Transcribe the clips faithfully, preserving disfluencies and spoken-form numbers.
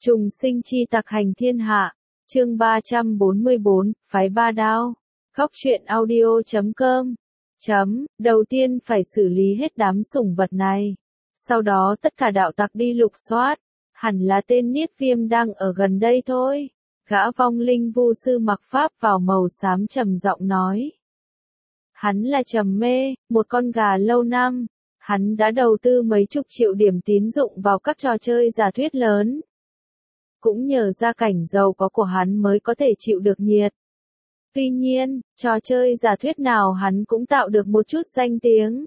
Trùng sinh chi tặc hành thiên hạ, chương ba trăm bốn mươi bốn, phái ba đao. Góc truyện audio chấm com. Chấm, đầu tiên phải xử lý hết đám sủng vật này. Sau đó tất cả đạo tặc đi lục soát. Hẳn là tên Niết Viêm đang ở gần đây thôi. Gã vong linh vu sư mặc pháp vào màu xám trầm giọng nói. Hắn là Trầm Mê, một con gà lâu năm. Hắn đã đầu tư mấy chục triệu điểm tín dụng vào các trò chơi giả thuyết lớn. Cũng nhờ gia cảnh giàu có của hắn mới có thể chịu được nhiệt. Tuy nhiên, trò chơi giả thuyết nào hắn cũng tạo được một chút danh tiếng.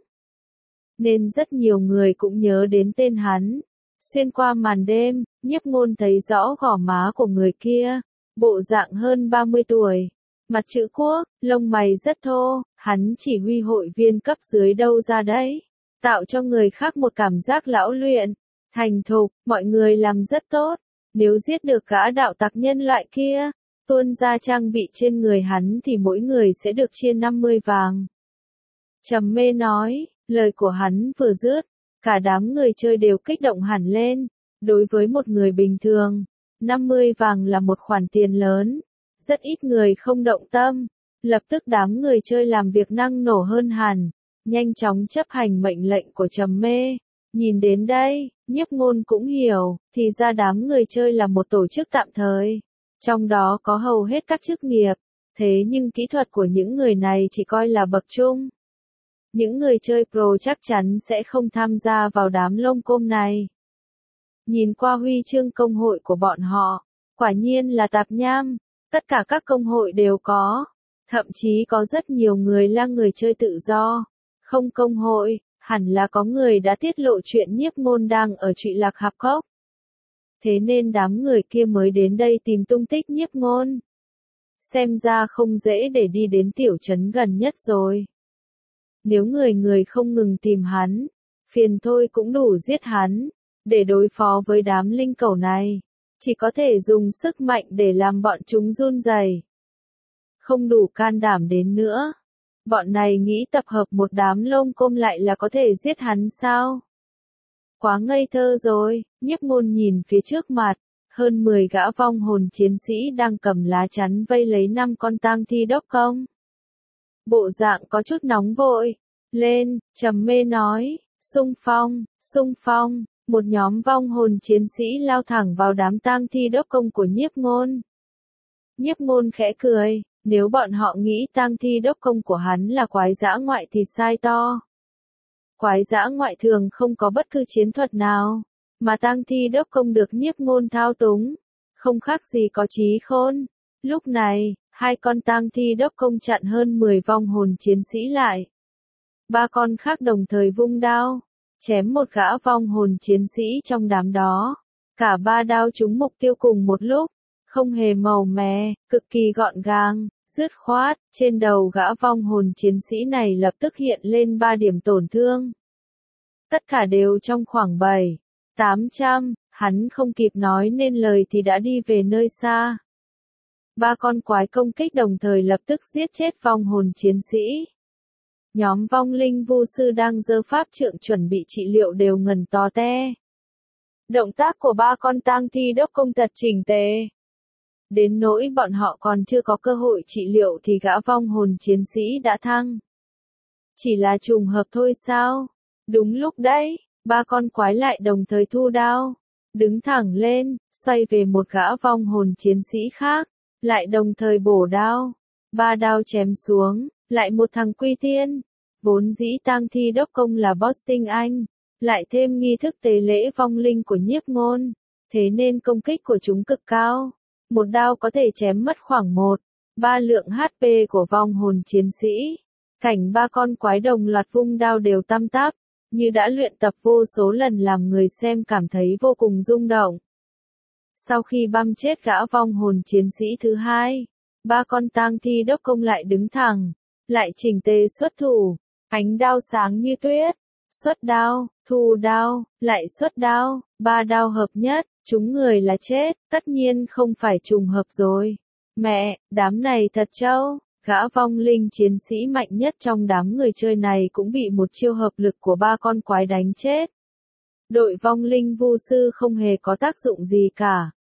Nên rất nhiều người cũng nhớ đến tên hắn. Xuyên qua màn đêm, Nhiếp Ngôn thấy rõ gò má của người kia. Bộ dạng hơn ba mươi tuổi. Mặt chữ quốc, lông mày rất thô. Hắn chỉ huy hội viên cấp dưới đâu ra đấy. Tạo cho người khác một cảm giác lão luyện. Thành thục, mọi người làm rất tốt. Nếu giết được gã đạo tặc nhân loại kia, tuôn ra trang bị trên người hắn thì mỗi người sẽ được chia năm mươi vàng. Trầm Mê nói, lời của hắn vừa dứt, cả đám người chơi đều kích động hẳn lên. Đối với một người bình thường, năm mươi vàng là một khoản tiền lớn. Rất ít người không động tâm. Lập tức đám người chơi làm việc năng nổ hơn hẳn, nhanh chóng chấp hành mệnh lệnh của Trầm Mê. Nhìn đến đây, Nhiếp Ngôn cũng hiểu, thì ra đám người chơi là một tổ chức tạm thời. Trong đó có hầu hết các chức nghiệp, thế nhưng kỹ thuật của những người này chỉ coi là bậc trung. Những người chơi pro chắc chắn sẽ không tham gia vào đám lông côm này. Nhìn qua huy chương công hội của bọn họ, quả nhiên là tạp nham, tất cả các công hội đều có. Thậm chí có rất nhiều người là người chơi tự do, không công hội. Hẳn là có người đã tiết lộ chuyện Nhiếp Ngôn đang ở Trụy Lạc Hạp Cốc. Thế nên đám người kia mới đến đây tìm tung tích Nhiếp Ngôn. Xem ra không dễ để đi đến tiểu trấn gần nhất rồi. Nếu người người không ngừng tìm hắn, phiền thôi cũng đủ giết hắn. Để đối phó với đám linh cẩu này, chỉ có thể dùng sức mạnh để làm bọn chúng run rẩy. Không đủ can đảm đến nữa. Bọn này nghĩ tập hợp một đám lông côm lại là có thể giết hắn sao? Quá ngây thơ rồi. Nhiếp Ngôn nhìn phía trước mặt, hơn mười gã vong hồn chiến sĩ đang cầm lá chắn vây lấy năm con tang thi đốc công. Bộ dạng có chút nóng vội. Lên, Trầm Mê nói, xung phong, xung phong. Một nhóm vong hồn chiến sĩ lao thẳng vào đám tang thi đốc công của Nhiếp Ngôn. Nhiếp Ngôn khẽ cười. Nếu bọn họ nghĩ tang thi đốc công của hắn là quái dã ngoại thì sai to. Quái dã ngoại thường không có bất cứ chiến thuật nào, mà tang thi đốc công được Nhiếp Ngôn thao túng, không khác gì có trí khôn. Lúc này, hai con tang thi đốc công chặn hơn mười vong hồn chiến sĩ lại. Ba con khác đồng thời vung đao, chém một gã vong hồn chiến sĩ trong đám đó. Cả ba đao trúng mục tiêu cùng một lúc, không hề màu mè, cực kỳ gọn gàng. Dứt khoát, trên đầu gã vong hồn chiến sĩ này lập tức hiện lên ba điểm tổn thương. Tất cả đều trong khoảng bảy, tám trăm, hắn không kịp nói nên lời thì đã đi về nơi xa. Ba con quái công kích đồng thời lập tức giết chết vong hồn chiến sĩ. Nhóm vong linh vu sư đang giơ pháp trượng chuẩn bị trị liệu đều ngẩn to te. Động tác của ba con tang thi đốc công thật chỉnh tề. Đến nỗi bọn họ còn chưa có cơ hội trị liệu thì gã vong hồn chiến sĩ đã thăng. Chỉ là trùng hợp thôi sao? Đúng lúc đấy, ba con quái lại đồng thời thu đao. Đứng thẳng lên, xoay về một gã vong hồn chiến sĩ khác, lại đồng thời bổ đao. Ba đao chém xuống, lại một thằng quy tiên. Vốn dĩ tang thi đốc công là boss tinh anh, lại thêm nghi thức tế lễ vong linh của Nhiếp Ngôn. Thế nên công kích của chúng cực cao. Một đao có thể chém mất khoảng một, ba lượng hát pê của vong hồn chiến sĩ. Cảnh ba con quái đồng loạt vung đao đều tăm tắp, như đã luyện tập vô số lần làm người xem cảm thấy vô cùng rung động. Sau khi băm chết gã vong hồn chiến sĩ thứ hai, ba con tang thi đốc công lại đứng thẳng, lại chỉnh tề xuất thủ, ánh đao sáng như tuyết, xuất đao, thu đao, lại xuất đao, ba đao hợp nhất. Chúng người là chết, tất nhiên không phải trùng hợp rồi. Mẹ, đám này thật trâu, gã vong linh chiến sĩ mạnh nhất trong đám người chơi này cũng bị một chiêu hợp lực của ba con quái đánh chết. Đội vong linh vu sư không hề có tác dụng gì cả,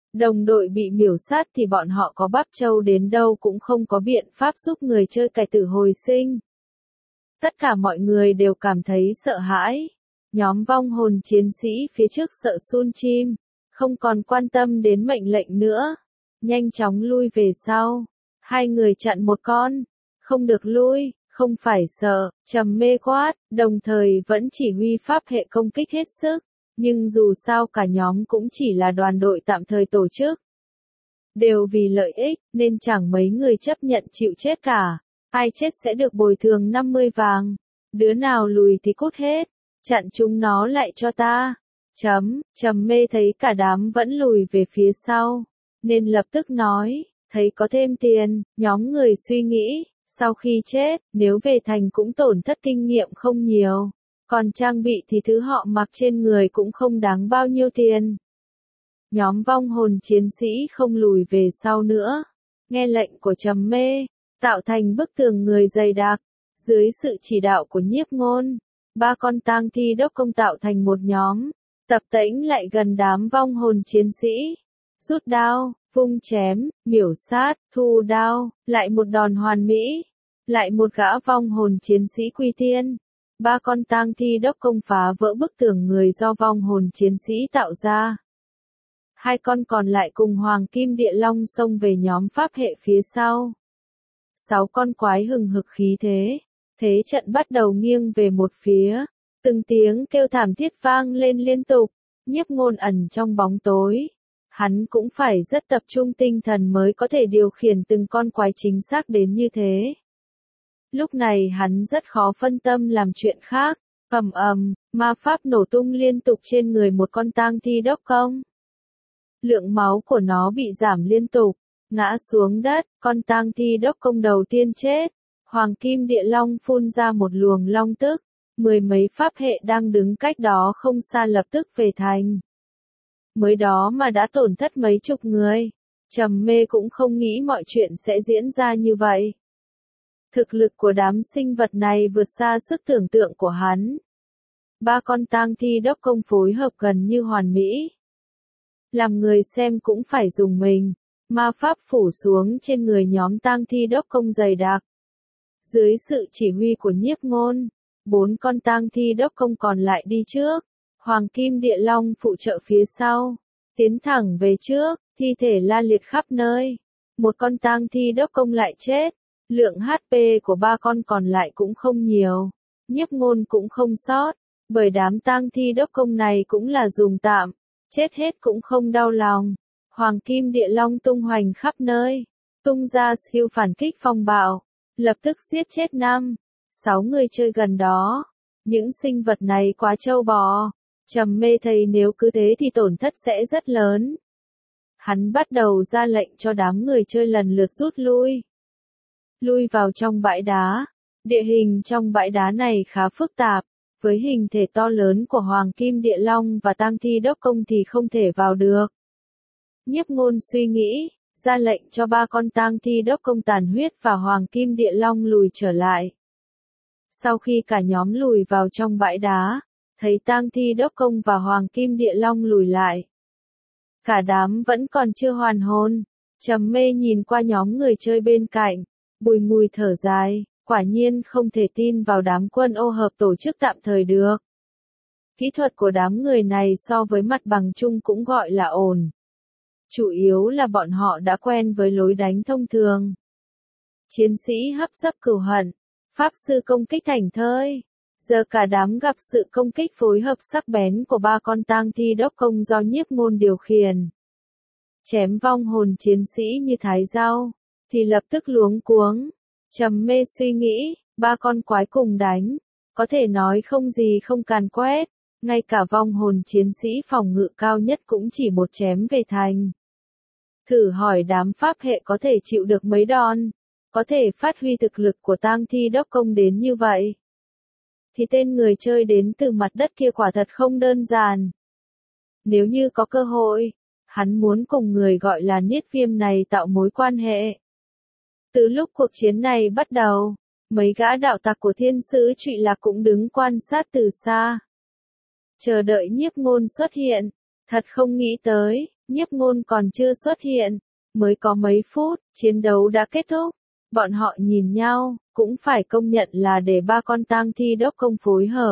Đồng đội bị miểu sát thì bọn họ có bắp trâu đến đâu cũng không có biện pháp giúp người chơi cải tử hồi sinh. Tất cả mọi người đều cảm thấy sợ hãi. Nhóm vong hồn chiến sĩ phía trước sợ sun chim, không còn quan tâm đến mệnh lệnh nữa. Nhanh chóng lui về sau. Hai người chặn một con. Không được lui, không phải sợ, trầm mê quát, đồng thời vẫn chỉ huy pháp hệ công kích hết sức. Nhưng dù sao cả nhóm cũng chỉ là đoàn đội tạm thời tổ chức. Đều vì lợi ích, nên chẳng mấy người chấp nhận chịu chết cả. Ai chết sẽ được bồi thường năm mươi vàng. Đứa nào lùi thì cút hết. Chặn chúng nó lại cho ta. Chấm, trầm mê thấy cả đám vẫn lùi về phía sau. Nên lập tức nói, thấy có thêm tiền, nhóm người suy nghĩ, sau khi chết, nếu về thành cũng tổn thất kinh nghiệm không nhiều. Còn trang bị thì thứ họ mặc trên người cũng không đáng bao nhiêu tiền. Nhóm vong hồn chiến sĩ không lùi về sau nữa. Nghe lệnh của trầm mê, tạo thành bức tường người dày đặc. Dưới sự chỉ đạo của nhiếp ngôn, ba con tang thi đốc công tạo thành một nhóm. Tập tễnh lại gần đám vong hồn chiến sĩ. Rút đao, vung chém, miểu sát, thu đao, lại một đòn hoàn mỹ. Lại một gã vong hồn chiến sĩ quy tiên. Ba con tang thi đốc công phá vỡ bức tường người do vong hồn chiến sĩ tạo ra. Hai con còn lại cùng Hoàng Kim Địa Long xông về nhóm pháp hệ phía sau. Sáu con quái hừng hực khí thế. Thế trận bắt đầu nghiêng về một phía. Từng tiếng kêu thảm thiết vang lên liên tục. Nhiếp ngôn ẩn trong bóng tối. Hắn cũng phải rất tập trung tinh thần mới có thể điều khiển từng con quái chính xác đến như thế. Lúc này hắn rất khó phân tâm làm chuyện khác. Ầm ầm, ma pháp nổ tung liên tục trên người một con tang thi đốc công. Lượng máu của nó bị giảm liên tục, ngã xuống đất, con tang thi đốc công đầu tiên chết. Hoàng Kim Địa Long phun ra một luồng long tức, mười mấy pháp hệ đang đứng cách đó không xa lập tức về thành. Mới đó mà đã tổn thất mấy chục người. Trầm mê cũng không nghĩ mọi chuyện sẽ diễn ra như vậy. Thực lực của đám sinh vật này vượt xa sức tưởng tượng của hắn. Ba con tang thi đốc công phối hợp gần như hoàn mỹ. Làm người xem cũng phải dùng mình. Ma pháp phủ xuống trên người nhóm tang thi đốc công dày đặc. Dưới sự chỉ huy của nhiếp ngôn, bốn con tang thi đốc công còn lại đi trước. Hoàng Kim Địa Long phụ trợ phía sau. Tiến thẳng về trước, thi thể la liệt khắp nơi. Một con tang thi đốc công lại chết. Lượng hát pê của ba con còn lại cũng không nhiều. Nhiếp ngôn cũng không sót. Bởi đám tang thi đốc công này cũng là dùng tạm. Chết hết cũng không đau lòng. Hoàng Kim Địa Long tung hoành khắp nơi. Tung ra siêu phản kích phong bạo. Lập tức giết chết năm, sáu người chơi gần đó. Những sinh vật này quá trâu bò. Trầm mê thấy nếu cứ thế thì tổn thất sẽ rất lớn. Hắn bắt đầu ra lệnh cho đám người chơi lần lượt rút lui. Lui vào trong bãi đá. Địa hình trong bãi đá này khá phức tạp. Với hình thể to lớn của Hoàng Kim Địa Long và tang thi đốc công thì không thể vào được. Nhiếp ngôn suy nghĩ, ra lệnh cho ba con tang thi đốc công tàn huyết và Hoàng Kim Địa Long lùi trở lại. Sau khi cả nhóm lùi vào trong bãi đá, thấy tang thi đốc công và Hoàng Kim Địa Long lùi lại. Cả đám vẫn còn chưa hoàn hồn. Trầm mê nhìn qua nhóm người chơi bên cạnh, bùi ngùi thở dài, quả nhiên không thể tin vào đám quân ô hợp tổ chức tạm thời được. Kỹ thuật của đám người này so với mặt bằng chung cũng gọi là ổn. Chủ yếu là bọn họ đã quen với lối đánh thông thường. Chiến sĩ hấp dấp cừu hận, pháp sư công kích thành thơi. Giờ cả đám gặp sự công kích phối hợp sắc bén của ba con tang thi đốc công do nhiếp ngôn điều khiển. Chém vong hồn chiến sĩ như thái rau, thì lập tức luống cuống. Trầm mê suy nghĩ, ba con quái cùng đánh, có thể nói không gì không càn quét. Ngay cả vong hồn chiến sĩ phòng ngự cao nhất cũng chỉ một chém về thành. Thử hỏi đám pháp hệ có thể chịu được mấy đòn, có thể phát huy thực lực của tang thi đốc công đến như vậy. Thì tên người chơi đến từ mặt đất kia quả thật không đơn giản. Nếu như có cơ hội, hắn muốn cùng người gọi là Niết Viêm này tạo mối quan hệ. Từ lúc cuộc chiến này bắt đầu, mấy gã đạo tặc của thiên sứ Trụy Lạc cũng đứng quan sát từ xa. Chờ đợi nhiếp ngôn xuất hiện, thật không nghĩ tới, Nhiếp Ngôn còn chưa xuất hiện, mới có mấy phút, chiến đấu đã kết thúc. Bọn họ nhìn nhau, cũng phải công nhận là để ba con tang thi đốc công phối hợp.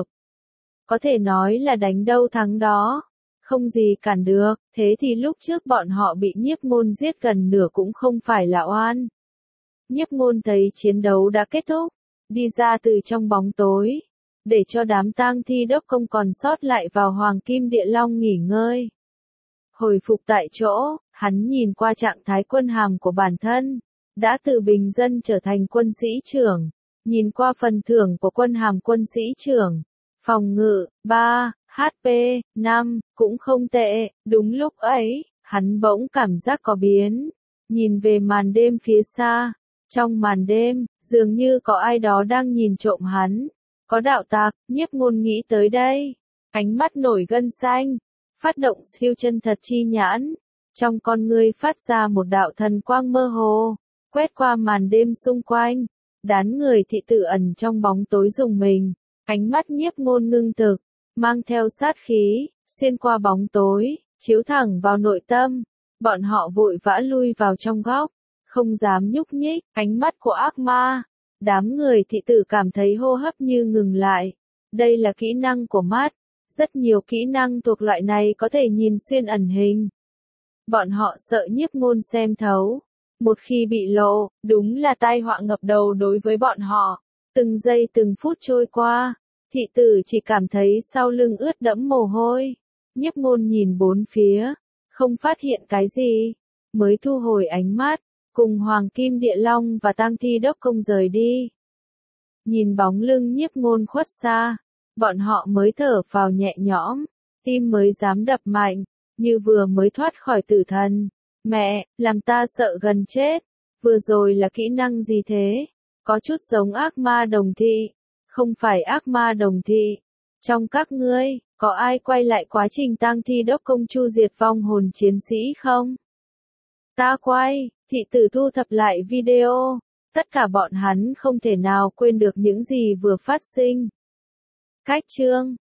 Có thể nói là đánh đâu thắng đó, không gì cản được, thế thì lúc trước bọn họ bị Nhiếp Ngôn giết gần nửa cũng không phải là oan. Nhiếp Ngôn thấy chiến đấu đã kết thúc, đi ra từ trong bóng tối, để cho đám tang thi đốc công còn sót lại vào Hoàng Kim Địa Long nghỉ ngơi. Hồi phục tại chỗ, hắn nhìn qua trạng thái quân hàm của bản thân, đã từ bình dân trở thành quân sĩ trưởng, nhìn qua phần thưởng của quân hàm quân sĩ trưởng, phòng ngự, ba, hát pê, năm, cũng không tệ, đúng lúc ấy, hắn bỗng cảm giác có biến, nhìn về màn đêm phía xa, trong màn đêm, dường như có ai đó đang nhìn trộm hắn, có đạo tặc, Nhiếp Ngôn nghĩ tới đây, ánh mắt nổi gân xanh, phát động siêu chân thật chi nhãn, trong con ngươi phát ra một đạo thần quang mơ hồ, quét qua màn đêm xung quanh, đám người thị tử ẩn trong bóng tối rùng mình, ánh mắt Nhiếp Ngôn ngưng thực, mang theo sát khí, xuyên qua bóng tối, chiếu thẳng vào nội tâm, bọn họ vội vã lui vào trong góc, không dám nhúc nhích, ánh mắt của ác ma, đám người thị tử cảm thấy hô hấp như ngừng lại, đây là kỹ năng của mắt. Rất nhiều kỹ năng thuộc loại này có thể nhìn xuyên ẩn hình. Bọn họ sợ Nhiếp Ngôn xem thấu. Một khi bị lộ, đúng là tai họa ngập đầu đối với bọn họ. Từng giây từng phút trôi qua, thị tử chỉ cảm thấy sau lưng ướt đẫm mồ hôi. Nhiếp Ngôn nhìn bốn phía, không phát hiện cái gì, mới thu hồi ánh mắt, cùng Hoàng Kim Địa Long và tang thi đốc công rời đi. Nhìn bóng lưng Nhiếp Ngôn khuất xa, bọn họ mới thở phào nhẹ nhõm, tim mới dám đập mạnh, như vừa mới thoát khỏi tử thần. Mẹ, làm ta sợ gần chết. Vừa rồi là kỹ năng gì thế? Có chút giống ác ma đồng thị. Không phải ác ma đồng thị. Trong các ngươi, có ai quay lại quá trình tang thi đốc công chu diệt vong hồn chiến sĩ không? Ta quay, thị tử thu thập lại video. Tất cả bọn hắn không thể nào quên được những gì vừa phát sinh. Cách chương